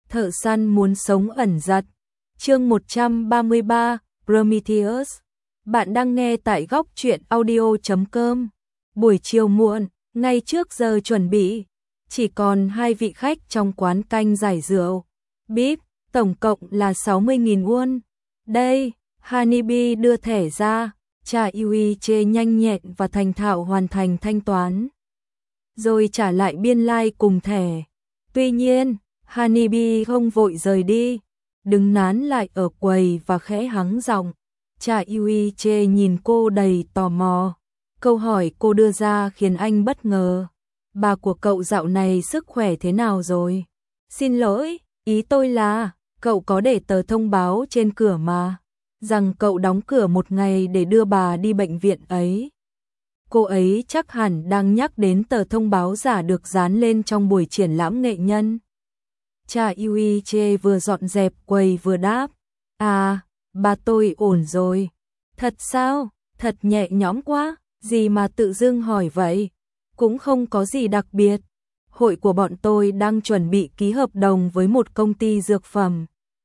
Thợ săn muốn sống ẩn giật. Chương 133, Prometheus. Bạn đang nghe tại góc truyện audio.com. Buổi chiều muộn, ngay trước giờ chuẩn bị, chỉ còn 2 vị khách trong quán canh giải rượu. Bíp, tổng cộng là 60.000 won. Đây, Hanibi đưa thẻ ra, Cha Yui chê nhanh nhẹn và thành thạo hoàn thành thanh toán. Rồi trả lại biên lai cùng thẻ. Tuy nhiên, Hanibi không vội rời đi, đứng nán lại ở quầy và khẽ hắng giọng. Cha Yui chê nhìn cô đầy tò mò. Câu hỏi cô đưa ra khiến anh bất ngờ. Bà của cậu dạo này sức khỏe thế nào rồi? Xin lỗi, ý tôi là, cậu có để tờ thông báo trên cửa mà, rằng cậu đóng cửa một ngày để đưa bà đi bệnh viện ấy. Cô ấy chắc hẳn đang nhắc đến tờ thông báo giả được dán lên trong buổi triển lãm nghệ nhân. Cha Yui chê vừa dọn dẹp quầy vừa đáp. À, bà tôi ổn rồi. Thật sao? Thật nhẹ nhõm quá. Gì mà tự dưng hỏi vậy? Cũng không có gì đặc biệt. Hội của bọn tôi đang chuẩn bị ký hợp đồng với một công ty dược phẩm.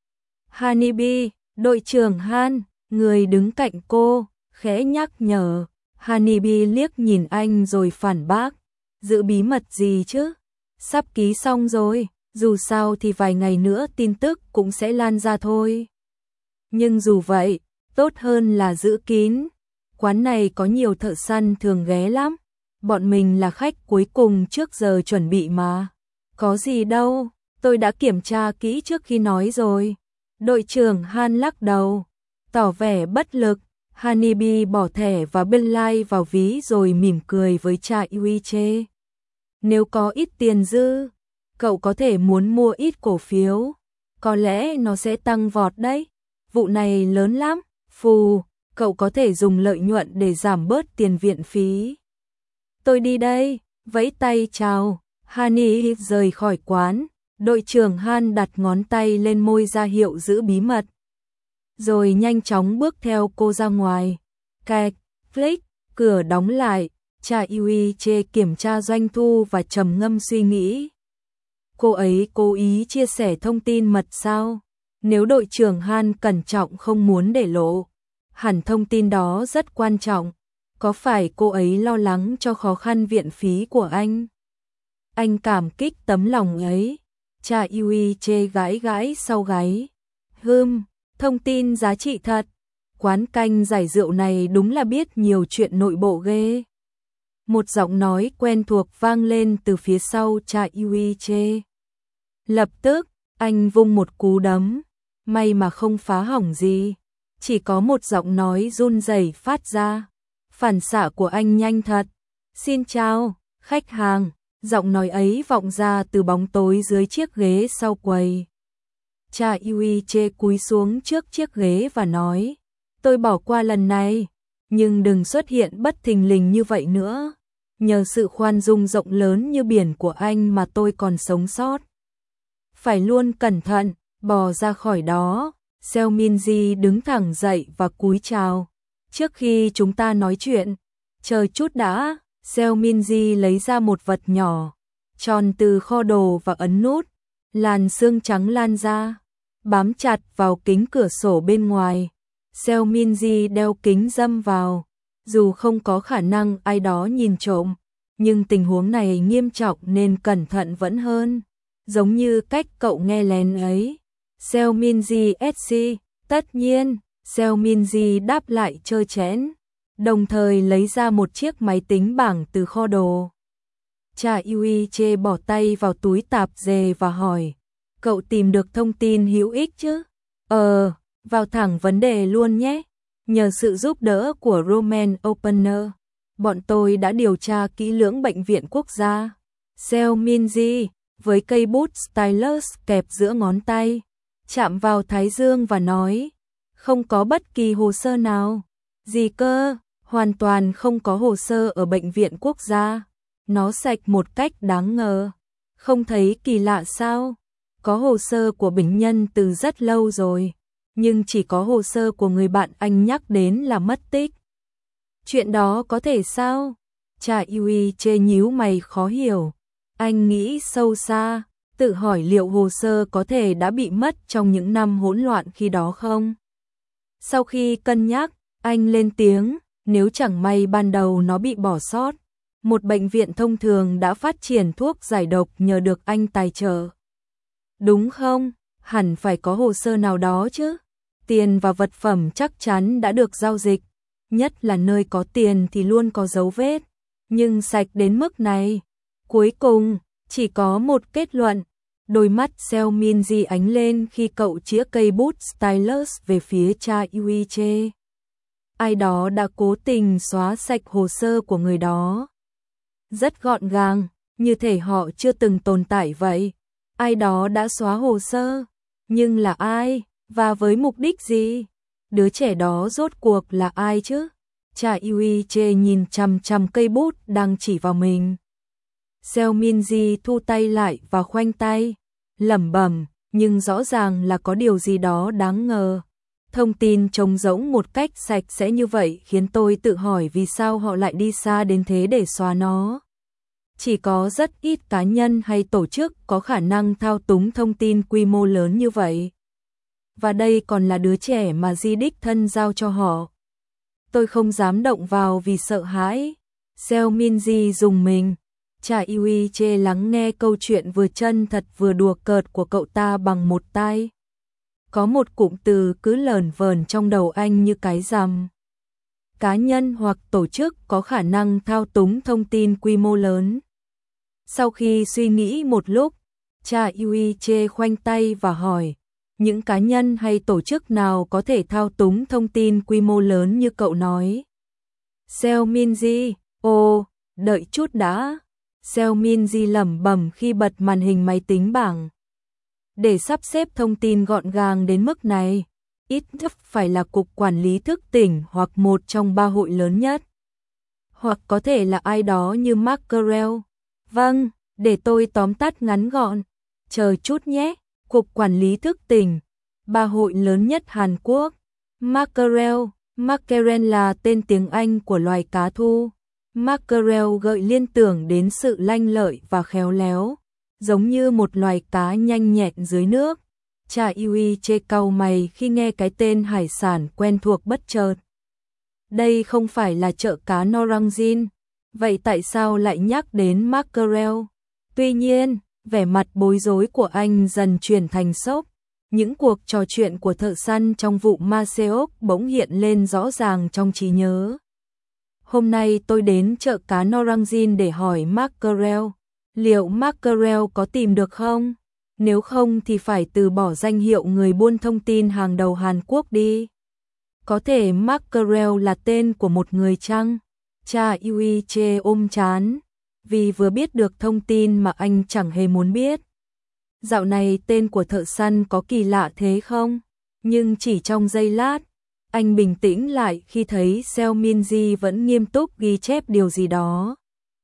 Hanibi, đội trưởng Han, người đứng cạnh cô, khẽ nhắc nhở. Hanibi liếc nhìn anh rồi phản bác. Giữ bí mật gì chứ? Sắp ký xong rồi, dù sao thì vài ngày nữa tin tức cũng sẽ lan ra thôi. Nhưng dù vậy, tốt hơn là giữ kín. Quán này có nhiều thợ săn thường ghé lắm. Bọn mình là khách cuối cùng trước giờ chuẩn bị mà. Có gì đâu, tôi đã kiểm tra kỹ trước khi nói rồi. Đội trưởng Han lắc đầu, tỏ vẻ bất lực. Hanibi bỏ thẻ và biên lai vào ví rồi mỉm cười với Cha Yuiche. Nếu có ít tiền dư, cậu có thể muốn mua ít cổ phiếu. Có lẽ nó sẽ tăng vọt đấy. Vụ này lớn lắm. Phù, cậu có thể dùng lợi nhuận để giảm bớt tiền viện phí. Tôi đi đây, vẫy tay chào. Hani rời khỏi quán. Đội trưởng Han đặt ngón tay lên môi ra hiệu giữ bí mật. Rồi nhanh chóng bước theo cô ra ngoài. Cạch, click, cửa đóng lại. Cha Yuiche kiểm tra doanh thu và trầm ngâm suy nghĩ. Cô ấy cố ý chia sẻ thông tin mật sao? Nếu đội trưởng Han cẩn trọng không muốn để lộ, hẳn thông tin đó rất quan trọng. Có phải cô ấy lo lắng cho khó khăn viện phí của anh? Anh cảm kích tấm lòng ấy. Cha Yuiche gãi gãi sau gáy. Thông tin giá trị thật. Quán canh giải rượu này đúng là biết nhiều chuyện nội bộ ghê. Một giọng nói quen thuộc vang lên từ phía sau Cha Yuiche. Lập tức, anh vung một cú đấm. May mà không phá hỏng gì. Chỉ có một giọng nói run rẩy phát ra. Phản xạ của anh nhanh thật. Xin chào, khách hàng. Giọng nói ấy vọng ra từ bóng tối dưới chiếc ghế sau quầy. Cha Yuiche cúi xuống trước chiếc ghế và nói. Tôi bỏ qua lần này, nhưng đừng xuất hiện bất thình lình như vậy nữa. Nhờ sự khoan dung rộng lớn như biển của anh mà tôi còn sống sót. Phải luôn cẩn thận, bò ra khỏi đó. Seo Minji đứng thẳng dậy và cúi chào. Trước khi chúng ta nói chuyện, chờ chút đã. Seo Minji lấy ra một vật nhỏ, tròn từ kho đồ và ấn nút. Làn sương trắng lan ra, bám chặt vào kính cửa sổ bên ngoài. Seo Minji đeo kính râm vào. Dù không có khả năng ai đó nhìn trộm, nhưng tình huống này nghiêm trọng nên cẩn thận vẫn hơn. Giống như cách cậu nghe lén ấy. Seo Minji SC, tất nhiên. Seo Minji đáp lại trơ trẽn, đồng thời lấy ra một chiếc máy tính bảng từ kho đồ. Cha Yuiche bỏ tay vào túi tạp dề và hỏi. Cậu tìm được thông tin hữu ích chứ? Vào thẳng vấn đề luôn nhé. Nhờ sự giúp đỡ của Roman Opener, bọn tôi đã điều tra kỹ lưỡng bệnh viện quốc gia. Seo Minji, với cây bút stylus kẹp giữa ngón tay, chạm vào thái dương và nói. Không có bất kỳ hồ sơ nào. Gì cơ? Hoàn toàn không có hồ sơ ở bệnh viện quốc gia. Nó sạch một cách đáng ngờ. Không thấy kỳ lạ sao? Có hồ sơ của bệnh nhân từ rất lâu rồi, nhưng chỉ có hồ sơ của người bạn anh nhắc đến là mất tích. Chuyện đó có thể sao? Cha Yuiche nhíu mày khó hiểu. Anh nghĩ sâu xa, tự hỏi liệu hồ sơ có thể đã bị mất trong những năm hỗn loạn khi đó không? Sau khi cân nhắc, anh lên tiếng, nếu chẳng may ban đầu nó bị bỏ sót, một bệnh viện thông thường đã phát triển thuốc giải độc nhờ được anh tài trợ. Đúng không? Hẳn phải có hồ sơ nào đó chứ. Tiền và vật phẩm chắc chắn đã được giao dịch, nhất là nơi có tiền thì luôn có dấu vết, nhưng sạch đến mức này. Cuối cùng, chỉ có một kết luận. Đôi mắt Seo Min-ji ánh lên khi cậu chĩa cây bút stylus về phía Cha Yui-che. Ai đó đã cố tình xóa sạch hồ sơ của người đó. Rất gọn gàng, như thể họ chưa từng tồn tại vậy. Ai đó đã xóa hồ sơ, nhưng là ai, và với mục đích gì? Đứa trẻ đó rốt cuộc là ai chứ? Cha Yui-che nhìn chằm chằm cây bút đang chỉ vào mình. Seo Min-ji thu tay lại và khoanh tay, lẩm bẩm, nhưng rõ ràng là có điều gì đó đáng ngờ. Thông tin trống rỗng một cách sạch sẽ như vậy khiến tôi tự hỏi vì sao họ lại đi xa đến thế để xóa nó. Chỉ có rất ít cá nhân hay tổ chức có khả năng thao túng thông tin quy mô lớn như vậy. Và đây còn là đứa trẻ mà Di đích thân giao cho họ. Tôi không dám động vào vì sợ hãi. Seo Min-ji rùng mình. Cha Yui-che lắng nghe câu chuyện vừa chân thật vừa đùa cợt của cậu ta bằng một tai. Có một cụm từ cứ lởn vởn trong đầu anh như cái rằm. Cá nhân hoặc tổ chức có khả năng thao túng thông tin quy mô lớn. Sau khi suy nghĩ một lúc, cha Yui-che khoanh tay và hỏi, những cá nhân hay tổ chức nào có thể thao túng thông tin quy mô lớn như cậu nói? Seo Min-ji, đợi chút đã. Seo Min-ji lẩm bẩm khi bật màn hình máy tính bảng. Để sắp xếp thông tin gọn gàng đến mức này, ít nhất phải là cục quản lý thức tỉnh hoặc một trong ba hội lớn nhất. Hoặc có thể là ai đó như Mackerel. Vâng, để tôi tóm tắt ngắn gọn. Chờ chút nhé, cục quản lý thức tỉnh, ba hội lớn nhất Hàn Quốc. Mackerel là tên tiếng Anh của loài cá thu. Mackerel gợi liên tưởng đến sự lanh lợi và khéo léo, giống như một loài cá nhanh nhẹn dưới nước. Cha Yui-che cau mày khi nghe cái tên hải sản quen thuộc bất chợt. Đây không phải là chợ cá Norangjin, vậy tại sao lại nhắc đến Mackerel? Tuy nhiên, vẻ mặt bối rối của anh dần chuyển thành sốc. Những cuộc trò chuyện của thợ săn trong vụ Maseok bỗng hiện lên rõ ràng trong trí nhớ. Hôm nay tôi đến chợ cá Norangjin để hỏi Mackerel. Liệu Mackerel có tìm được không? Nếu không thì phải từ bỏ danh hiệu người buôn thông tin hàng đầu Hàn Quốc đi. Có thể Mackerel là tên của một người chăng? Cha Yui-che ôm trán, vì vừa biết được thông tin mà anh chẳng hề muốn biết. Dạo này tên của thợ săn có kỳ lạ thế không? Nhưng chỉ trong giây lát, anh bình tĩnh lại khi thấy Seo Min-ji vẫn nghiêm túc ghi chép điều gì đó.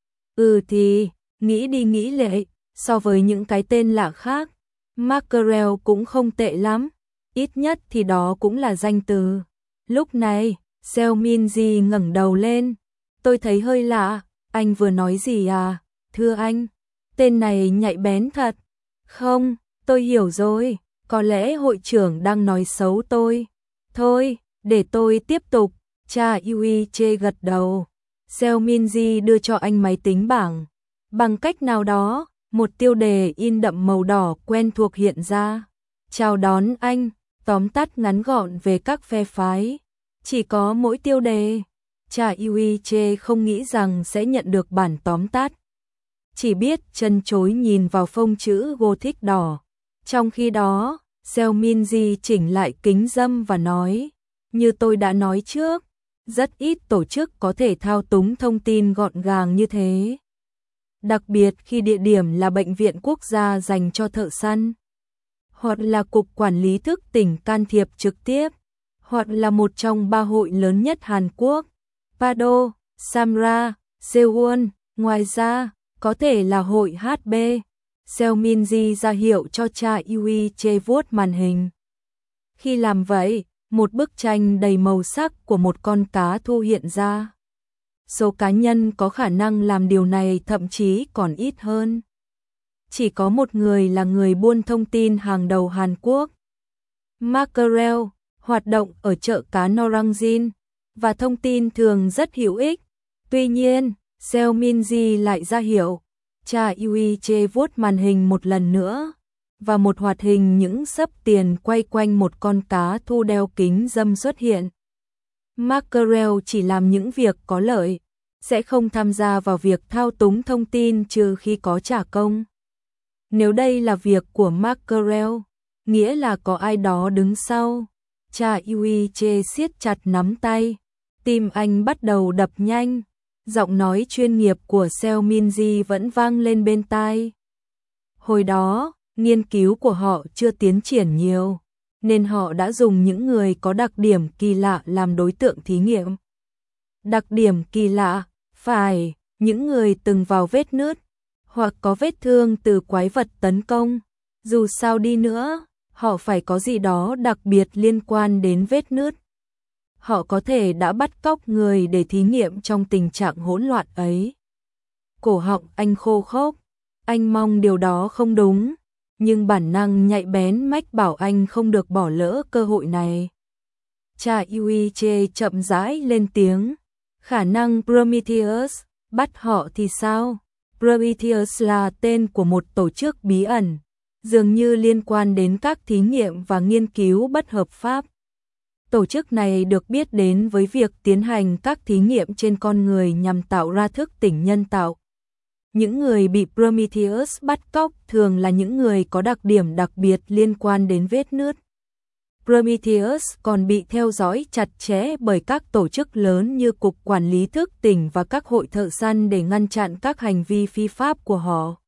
Thì, nghĩ đi nghĩ lại, so với những cái tên lạ khác, Mackerel cũng không tệ lắm, ít nhất thì đó cũng là danh từ. Lúc này, Seo Min-ji ngẩng đầu lên, tôi thấy hơi lạ, anh vừa nói gì à? Thưa anh, tên này nhạy bén thật. Không, tôi hiểu rồi, có lẽ hội trưởng đang nói xấu tôi. Thôi, để tôi tiếp tục. Cha Yui-che gật đầu. Seo Min-ji đưa cho anh máy tính bảng. Bằng cách nào đó, một tiêu đề in đậm màu đỏ quen thuộc hiện ra. Chào đón anh, tóm tắt ngắn gọn về các phe phái. Chỉ có mỗi tiêu đề. Cha Yui-che không nghĩ rằng sẽ nhận được bản tóm tắt. Chỉ biết chân chối nhìn vào phông chữ Gothic đỏ. Trong khi đó, Seo Min-ji chỉnh lại kính râm và nói, như tôi đã nói trước, rất ít tổ chức có thể thao túng thông tin gọn gàng như thế. Đặc biệt khi địa điểm là bệnh viện quốc gia dành cho thợ săn, hoặc là cục quản lý thức tỉnh can thiệp trực tiếp, hoặc là một trong ba hội lớn nhất Hàn Quốc, Pado, Samra, Sewon, ngoài ra, có thể là hội HB. Seo Min-ji ra hiệu cho cha Yui-che vuốt màn hình. Khi làm vậy, một bức tranh đầy màu sắc của một con cá thu hiện ra. Số cá nhân có khả năng làm điều này thậm chí còn ít hơn. chỉ có một người là người buôn thông tin hàng đầu Hàn Quốc. Mackerel hoạt động ở chợ cá Norangjin và thông tin thường rất hữu ích. Tuy nhiên, Seo Min-ji lại ra hiệu. Cha Yui Che vuốt màn hình một lần nữa và một hoạt hình những xấp tiền quay quanh một con cá thu đeo kính râm xuất hiện. Mackerel chỉ làm những việc có lợi, sẽ không tham gia vào việc thao túng thông tin trừ khi có trả công. Nếu đây là việc của Mackerel, nghĩa là có ai đó đứng sau. Cha Yui Che siết chặt nắm tay, tim anh bắt đầu đập nhanh. Giọng nói chuyên nghiệp của Seo Min-ji vẫn vang lên bên tai. Hồi đó, nghiên cứu của họ chưa tiến triển nhiều, nên họ đã dùng những người có đặc điểm kỳ lạ làm đối tượng thí nghiệm. Đặc điểm kỳ lạ, phải, những người từng vào vết nứt, hoặc có vết thương từ quái vật tấn công. Dù sao đi nữa, họ phải có gì đó đặc biệt liên quan đến vết nứt. Họ có thể đã bắt cóc người để thí nghiệm trong tình trạng hỗn loạn ấy. Cổ họng anh khô khốc, anh mong điều đó không đúng, nhưng bản năng nhạy bén mách bảo anh không được bỏ lỡ cơ hội này. Cha Yui Che chậm rãi lên tiếng, khả năng Prometheus bắt họ thì sao? Prometheus là tên của một tổ chức bí ẩn, dường như liên quan đến các thí nghiệm và nghiên cứu bất hợp pháp. Tổ chức này được biết đến với việc tiến hành các thí nghiệm trên con người nhằm tạo ra thức tỉnh nhân tạo. Những người bị Prometheus bắt cóc thường là những người có đặc điểm đặc biệt liên quan đến vết nứt. Prometheus còn bị theo dõi chặt chẽ bởi các tổ chức lớn như Cục Quản lý Thức tỉnh và các hội thợ săn để ngăn chặn các hành vi phi pháp của họ.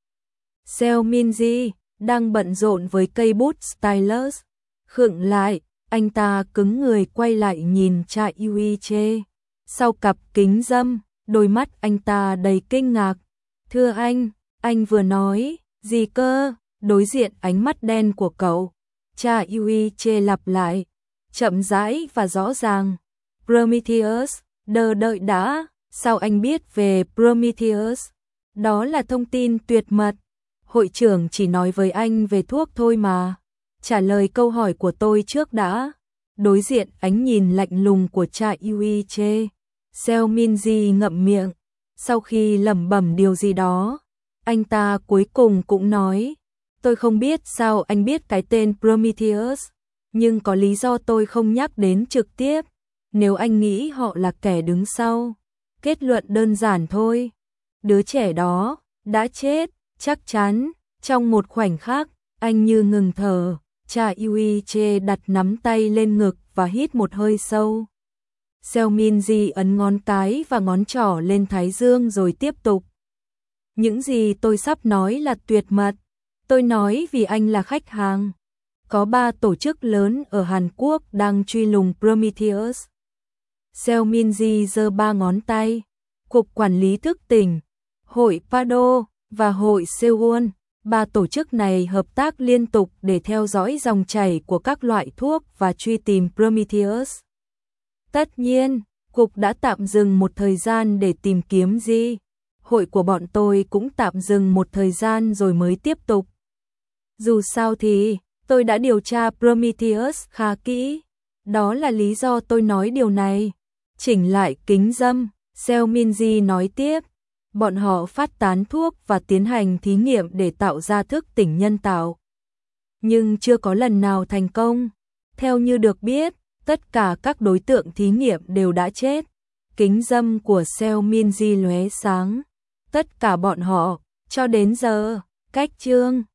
Seo Min-ji đang bận rộn với cây bút stylus. Khựng lại, anh ta cứng người quay lại nhìn cha Yui Che. Sau cặp kính râm, đôi mắt anh ta đầy kinh ngạc. Thưa anh vừa nói, gì cơ? Đối diện ánh mắt đen của cậu. Cha Yui Che lặp lại, chậm rãi và rõ ràng. Prometheus, đợi đã, sao anh biết về Prometheus? Đó là thông tin tuyệt mật. Hội trưởng chỉ nói với anh về thuốc thôi mà. Trả lời câu hỏi của tôi trước đã. Đối diện ánh nhìn lạnh lùng của cha Yui Che. Seo Min-ji ngậm miệng. Sau khi lẩm bẩm điều gì đó, anh ta cuối cùng cũng nói, tôi không biết sao anh biết cái tên Prometheus, nhưng có lý do tôi không nhắc đến trực tiếp. Nếu anh nghĩ họ là kẻ đứng sau, kết luận đơn giản thôi. Đứa trẻ đó đã chết, chắc chắn. Trong một khoảnh khắc, anh như ngừng thở. Cha Yui Che đặt nắm tay lên ngực và hít một hơi sâu. Seo Min-ji ấn ngón cái và ngón trỏ lên thái dương rồi tiếp tục. Những gì tôi sắp nói là tuyệt mật. Tôi nói vì anh là khách hàng. Có 3 tổ chức lớn ở Hàn Quốc đang truy lùng Prometheus. Seo Min-ji giơ 3 ngón tay. Cục Quản lý Thức tỉnh, Hội Pado và Hội Sewon. 3 tổ chức này hợp tác liên tục để theo dõi dòng chảy của các loại thuốc và truy tìm Prometheus. Tất nhiên, Cục đã tạm dừng một thời gian để tìm kiếm gì. Hội của bọn tôi cũng tạm dừng một thời gian rồi mới tiếp tục. Dù sao thì, tôi đã điều tra Prometheus khá kỹ. Đó là lý do tôi nói điều này. Chỉnh lại kính râm, Seo Min-ji nói tiếp. Bọn họ phát tán thuốc và tiến hành thí nghiệm để tạo ra thức tỉnh nhân tạo. Nhưng chưa có lần nào thành công. Theo như được biết, tất cả các đối tượng thí nghiệm đều đã chết. Kính râm của Seo Min-ji lóe sáng. Tất cả bọn họ, cho đến giờ, cách chương